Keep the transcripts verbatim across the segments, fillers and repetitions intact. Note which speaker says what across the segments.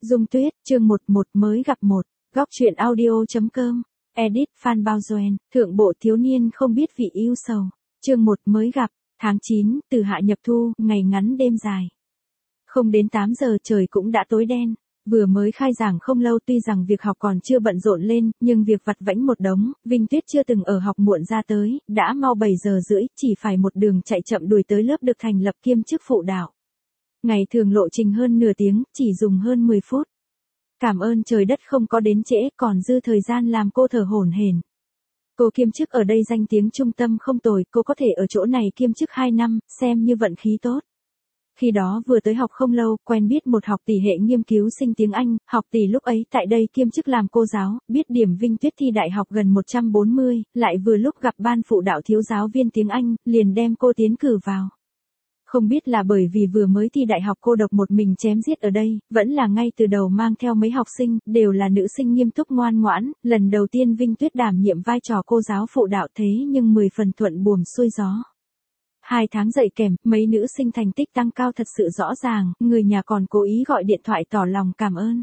Speaker 1: Dung Tuyết, chương một một mới gặp một, góc truyện audio.com, edit Phan Bao Doan, thượng bộ thiếu niên không biết vị yêu sầu, chương một mới gặp, tháng chín, từ hạ nhập thu, ngày ngắn đêm dài. Không đến tám giờ trời cũng đã tối đen, vừa mới khai giảng không lâu tuy rằng việc học còn chưa bận rộn lên, nhưng việc vặt vãnh một đống, Vinh Tuyết chưa từng ở học muộn ra tới, đã mau bảy giờ rưỡi, chỉ phải một đường chạy chậm đuổi tới lớp được thành lập kiêm chức phụ đạo. Ngày thường lộ trình hơn nửa tiếng, chỉ dùng hơn mười phút. Cảm ơn trời đất không có đến trễ, còn dư thời gian làm cô thở hổn hển. Cô kiêm chức ở đây danh tiếng trung tâm không tồi, cô có thể ở chỗ này kiêm chức hai năm, xem như vận khí tốt. Khi đó vừa tới học không lâu, quen biết một học tỷ hệ nghiên cứu sinh tiếng Anh, học tỷ lúc ấy tại đây kiêm chức làm cô giáo, biết điểm Vinh Tuyết thi đại học gần một trăm bốn mươi, lại vừa lúc gặp ban phụ đạo thiếu giáo viên tiếng Anh, liền đem cô tiến cử vào. Không biết là bởi vì vừa mới thi đại học cô độc một mình chém giết ở đây, vẫn là ngay từ đầu mang theo mấy học sinh, đều là nữ sinh nghiêm túc ngoan ngoãn, lần đầu tiên Vinh Tuyết đảm nhiệm vai trò cô giáo phụ đạo thế nhưng mười phần thuận buồm xuôi gió. Hai tháng dạy kèm, mấy nữ sinh thành tích tăng cao thật sự rõ ràng, người nhà còn cố ý gọi điện thoại tỏ lòng cảm ơn.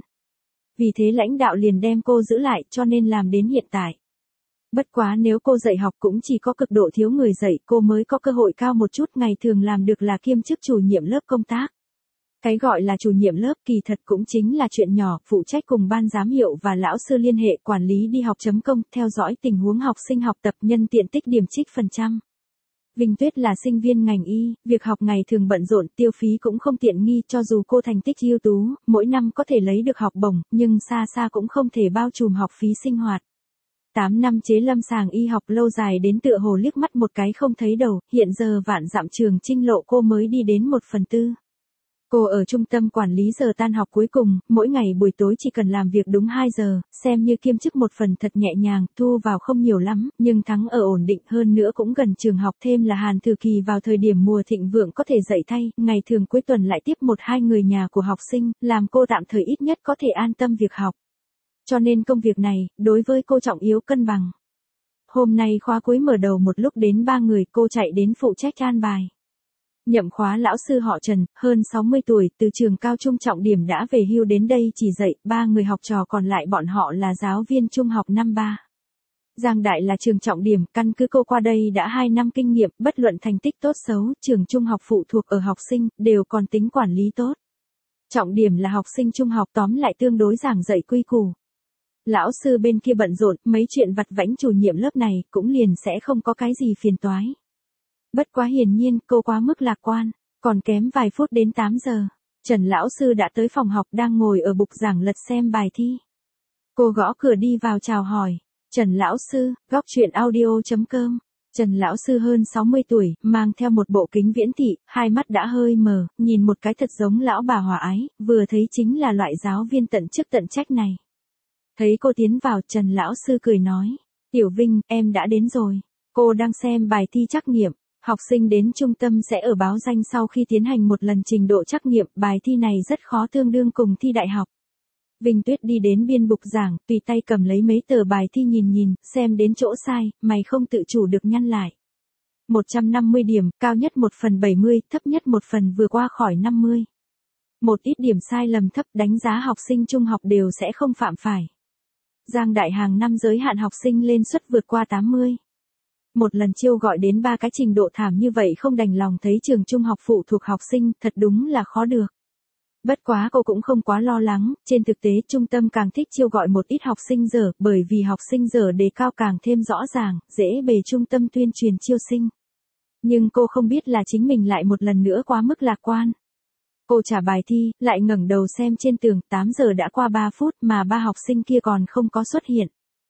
Speaker 1: Vì thế lãnh đạo liền đem cô giữ lại cho nên làm đến hiện tại. Bất quá nếu cô dạy học cũng chỉ có cực độ thiếu người dạy cô mới có cơ hội cao một chút, ngày thường làm được là kiêm chức chủ nhiệm lớp công tác. Cái gọi là chủ nhiệm lớp kỳ thật cũng chính là chuyện nhỏ, phụ trách cùng ban giám hiệu và lão sư liên hệ quản lý đi học chấm công, theo dõi tình huống học sinh học tập nhân tiện tích điểm trích phần trăm. Vinh Tuyết là sinh viên ngành y, việc học ngày thường bận rộn, tiêu phí cũng không tiện nghi, cho dù cô thành tích ưu tú, mỗi năm có thể lấy được học bổng, nhưng xa xa cũng không thể bao trùm học phí sinh hoạt. tám năm chế lâm sàng y học lâu dài đến tựa hồ liếc mắt một cái không thấy đầu, hiện giờ vạn dặm trường chinh lộ cô mới đi đến một phần tư. Cô ở trung tâm quản lý giờ tan học cuối cùng, mỗi ngày buổi tối chỉ cần làm việc đúng hai giờ, xem như kiêm chức một phần thật nhẹ nhàng, thu vào không nhiều lắm, nhưng thắng ở ổn định hơn nữa cũng gần trường học, thêm là Hàn Thừa Kỳ vào thời điểm mùa thịnh vượng có thể dạy thay, ngày thường cuối tuần lại tiếp một hai người nhà của học sinh, làm cô tạm thời ít nhất có thể an tâm việc học. Cho nên công việc này, đối với cô trọng yếu cân bằng. Hôm nay khóa cuối mở đầu một lúc đến ba người, cô chạy đến phụ trách an bài. Nhậm khóa lão sư họ Trần, hơn sáu mươi tuổi, từ trường cao trung trọng điểm đã về hưu đến đây chỉ dạy, ba người học trò còn lại bọn họ là giáo viên trung học năm ba. Giang Đại là trường trọng điểm, căn cứ cô qua đây đã hai năm kinh nghiệm, bất luận thành tích tốt xấu, trường trung học phụ thuộc ở học sinh, đều còn tính quản lý tốt. Trọng điểm là học sinh trung học, tóm lại tương đối giảng dạy quy củ. Lão sư bên kia bận rộn, mấy chuyện vặt vãnh chủ nhiệm lớp này cũng liền sẽ không có cái gì phiền toái. Bất quá hiển nhiên cô quá mức lạc quan, còn kém vài phút đến tám giờ. Trần lão sư đã tới phòng học đang ngồi ở bục giảng lật xem bài thi. Cô gõ cửa đi vào chào hỏi. Trần lão sư, góc truyện audio.com. Trần lão sư hơn sáu mươi tuổi, mang theo một bộ kính viễn thị, hai mắt đã hơi mờ, nhìn một cái thật giống lão bà hòa ái, vừa thấy chính là loại giáo viên tận chức tận trách này. Thấy cô tiến vào, Trần lão sư cười nói, Tiểu Vinh, em đã đến rồi. Cô đang xem bài thi trắc nghiệm. Học sinh đến trung tâm sẽ ở báo danh sau khi tiến hành một lần trình độ trắc nghiệm, bài thi này rất khó, tương đương cùng thi đại học. Vinh Tuyết đi đến biên bục giảng, tùy tay cầm lấy mấy tờ bài thi nhìn nhìn, xem đến chỗ sai, mày không tự chủ được nhăn lại. một trăm năm mươi điểm, cao nhất một phần bảy mươi, thấp nhất một phần vừa qua khỏi năm mươi. Một ít điểm sai lầm thấp, đánh giá học sinh trung học đều sẽ không phạm phải. Giang Đại hàng năm giới hạn học sinh lên suất vượt qua tám mươi. Một lần chiêu gọi đến ba cái trình độ thảm như vậy không đành lòng thấy trường trung học phụ thuộc học sinh, thật đúng là khó được. Bất quá cô cũng không quá lo lắng, trên thực tế trung tâm càng thích chiêu gọi một ít học sinh dở, bởi vì học sinh dở đề cao càng thêm rõ ràng, dễ bề trung tâm tuyên truyền chiêu sinh. Nhưng cô không biết là chính mình lại một lần nữa quá mức lạc quan. Cô trả bài thi, lại ngẩng đầu xem trên tường, tám giờ đã qua ba phút mà ba học sinh kia còn không có xuất hiện.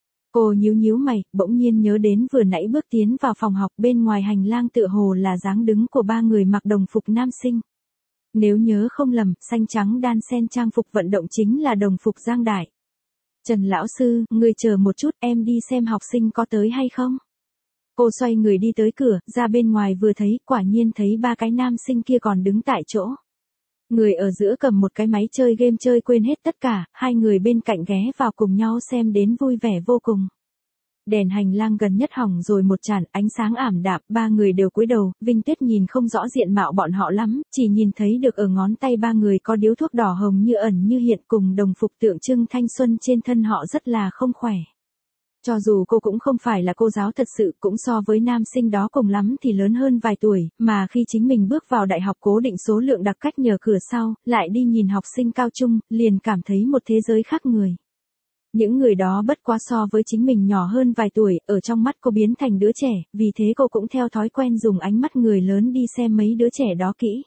Speaker 1: Cô nhíu nhíu mày, bỗng nhiên nhớ đến vừa nãy bước tiến vào phòng học, bên ngoài hành lang tựa hồ là dáng đứng của ba người mặc đồng phục nam sinh. Nếu nhớ không lầm, xanh trắng đan xen trang phục vận động chính là đồng phục Giang Đại. Trần lão sư, người chờ một chút, em đi xem học sinh có tới hay không. Cô xoay người đi tới cửa, ra bên ngoài vừa thấy, quả nhiên thấy ba cái nam sinh kia còn đứng tại chỗ. Người ở giữa cầm một cái máy chơi game chơi quên hết tất cả, hai người bên cạnh ghé vào cùng nhau xem đến vui vẻ vô cùng. Đèn hành lang gần nhất hỏng rồi một chản, ánh sáng ảm đạm, ba người đều cúi đầu, Vinh Tuyết nhìn không rõ diện mạo bọn họ lắm, chỉ nhìn thấy được ở ngón tay ba người có điếu thuốc đỏ hồng như ẩn như hiện cùng đồng phục tượng trưng thanh xuân trên thân họ rất là không khỏe. Cho dù cô cũng không phải là cô giáo thật sự, cũng so với nam sinh đó cùng lắm thì lớn hơn vài tuổi, mà khi chính mình bước vào đại học cố định số lượng đặc cách nhờ cửa sau, lại đi nhìn học sinh cao trung, liền cảm thấy một thế giới khác người. Những người đó bất quá so với chính mình nhỏ hơn vài tuổi, ở trong mắt cô biến thành đứa trẻ, vì thế cô cũng theo thói quen dùng ánh mắt người lớn đi xem mấy đứa trẻ đó kỹ.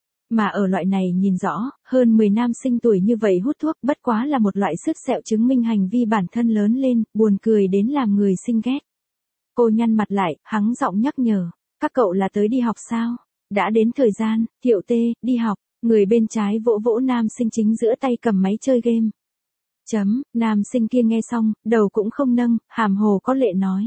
Speaker 1: Mà ở loại này nhìn rõ, hơn mười nam sinh tuổi như vậy hút thuốc bất quá là một loại sức sẹo chứng minh hành vi bản thân lớn lên, buồn cười đến làm người sinh ghét. Cô nhăn mặt lại, hắng giọng nhắc nhở, các cậu là tới đi học sao? Đã đến thời gian, Thiệu Tê, đi học, người bên trái vỗ vỗ nam sinh chính giữa tay cầm máy chơi game. Chấm, nam sinh kia nghe xong, đầu cũng không nâng, hàm hồ có lệ nói.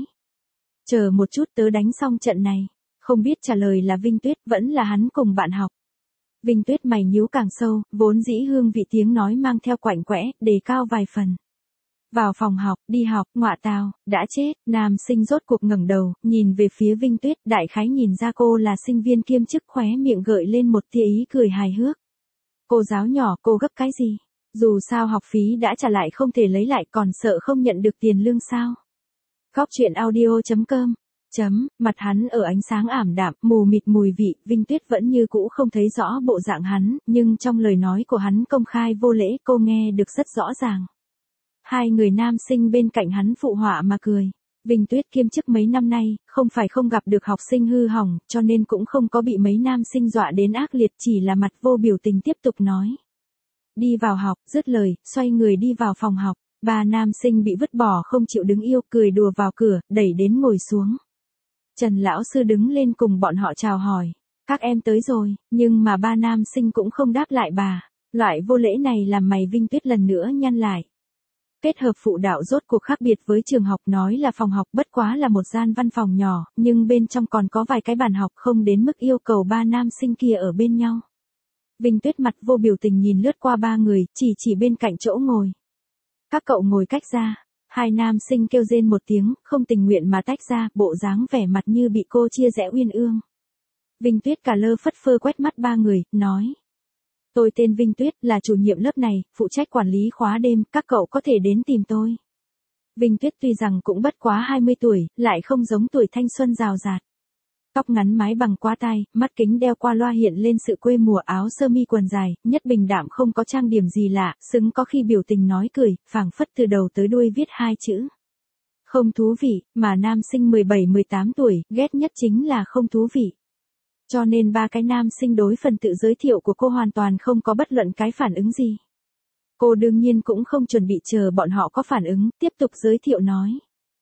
Speaker 1: Chờ một chút tớ đánh xong trận này, không biết trả lời là Vinh Tuyết vẫn là hắn cùng bạn học. Vinh Tuyết mày nhíu càng sâu, vốn dĩ hương vị tiếng nói mang theo quạnh quẽ, đề cao vài phần. Vào phòng học, đi học, ngọa tào, đã chết, nam sinh rốt cuộc ngẩng đầu, nhìn về phía Vinh Tuyết, đại khái nhìn ra cô là sinh viên kiêm chức khóe miệng gợi lên một tia ý cười hài hước. Cô giáo nhỏ, cô gấp cái gì? Dù sao học phí đã trả lại không thể lấy lại còn sợ không nhận được tiền lương sao? Góc truyện audio chấm com Chấm, mặt hắn ở ánh sáng ảm đạm, mù mịt mùi vị, Vinh Tuyết vẫn như cũ không thấy rõ bộ dạng hắn, nhưng trong lời nói của hắn công khai vô lễ cô nghe được rất rõ ràng. Hai người nam sinh bên cạnh hắn phụ họa mà cười. Vinh Tuyết kiêm chức mấy năm nay, không phải không gặp được học sinh hư hỏng, cho nên cũng không có bị mấy nam sinh dọa đến ác liệt, chỉ là mặt vô biểu tình tiếp tục nói. Đi vào học, dứt lời, xoay người đi vào phòng học, ba nam sinh bị vứt bỏ không chịu đứng yêu, cười đùa vào cửa, đẩy đến ngồi xuống. Trần lão sư đứng lên cùng bọn họ chào hỏi, các em tới rồi, nhưng mà ba nam sinh cũng không đáp lại bà, loại vô lễ này làm mày Vinh Tuyết lần nữa nhăn lại. Kết hợp phụ đạo rốt cuộc khác biệt với trường học, nói là phòng học bất quá là một gian văn phòng nhỏ, nhưng bên trong còn có vài cái bàn học không đến mức yêu cầu ba nam sinh kia ở bên nhau. Vinh Tuyết mặt vô biểu tình nhìn lướt qua ba người, chỉ chỉ bên cạnh chỗ ngồi. Các cậu ngồi cách ra. Hai nam sinh kêu rên một tiếng, không tình nguyện mà tách ra, bộ dáng vẻ mặt như bị cô chia rẽ uyên ương. Vinh Tuyết cả lơ phất phơ quét mắt ba người, nói. Tôi tên Vinh Tuyết, là chủ nhiệm lớp này, phụ trách quản lý khóa đêm, các cậu có thể đến tìm tôi. Vinh Tuyết tuy rằng cũng bất quá hai mươi tuổi, lại không giống tuổi thanh xuân rào rạt. Tóc ngắn mái bằng qua tai, mắt kính đeo qua loa hiện lên sự quê mùa, áo sơ mi quần dài, nhất bình đạm không có trang điểm gì lạ, xứng có khi biểu tình nói cười, phảng phất từ đầu tới đuôi viết hai chữ. Không thú vị, mà nam sinh mười bảy mười tám tuổi, ghét nhất chính là không thú vị. Cho nên ba cái nam sinh đối phần tự giới thiệu của cô hoàn toàn không có bất luận cái phản ứng gì. Cô đương nhiên cũng không chuẩn bị chờ bọn họ có phản ứng, tiếp tục giới thiệu nói.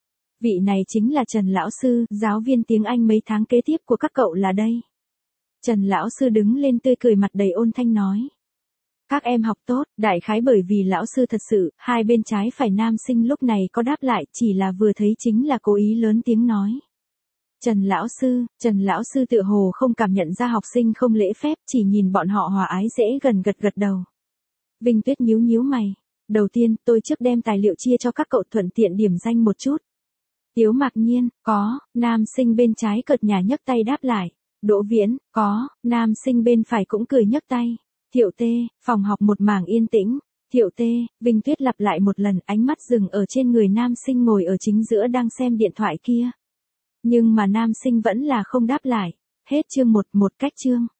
Speaker 1: Vị này chính là Trần Lão Sư, giáo viên tiếng Anh mấy tháng kế tiếp của các cậu là đây. Trần Lão Sư đứng lên tươi cười mặt đầy ôn thanh nói. Các em học tốt, đại khái bởi vì Lão Sư thật sự, hai bên trái phải nam sinh lúc này có đáp lại, chỉ là vừa thấy chính là cố ý lớn tiếng nói. Trần Lão Sư, Trần Lão Sư tựa hồ không cảm nhận ra học sinh không lễ phép, chỉ nhìn bọn họ hòa ái dễ gần gật gật đầu. Vinh Tuyết nhíu nhíu mày. Đầu tiên, tôi trước đem tài liệu chia cho các cậu thuận tiện điểm danh một chút. Tiếu Mạc Nhiên, có, nam sinh bên trái cợt nhả nhấc tay đáp lại. Đỗ Viễn, có, nam sinh bên phải cũng cười nhấc tay. Thiệu Tê, phòng học một mảng yên tĩnh. Thiệu Tê, Vinh Tuyết lặp lại một lần, ánh mắt dừng ở trên người nam sinh ngồi ở chính giữa đang xem điện thoại kia. Nhưng mà nam sinh vẫn là không đáp lại. Hết chương một, một cách chương.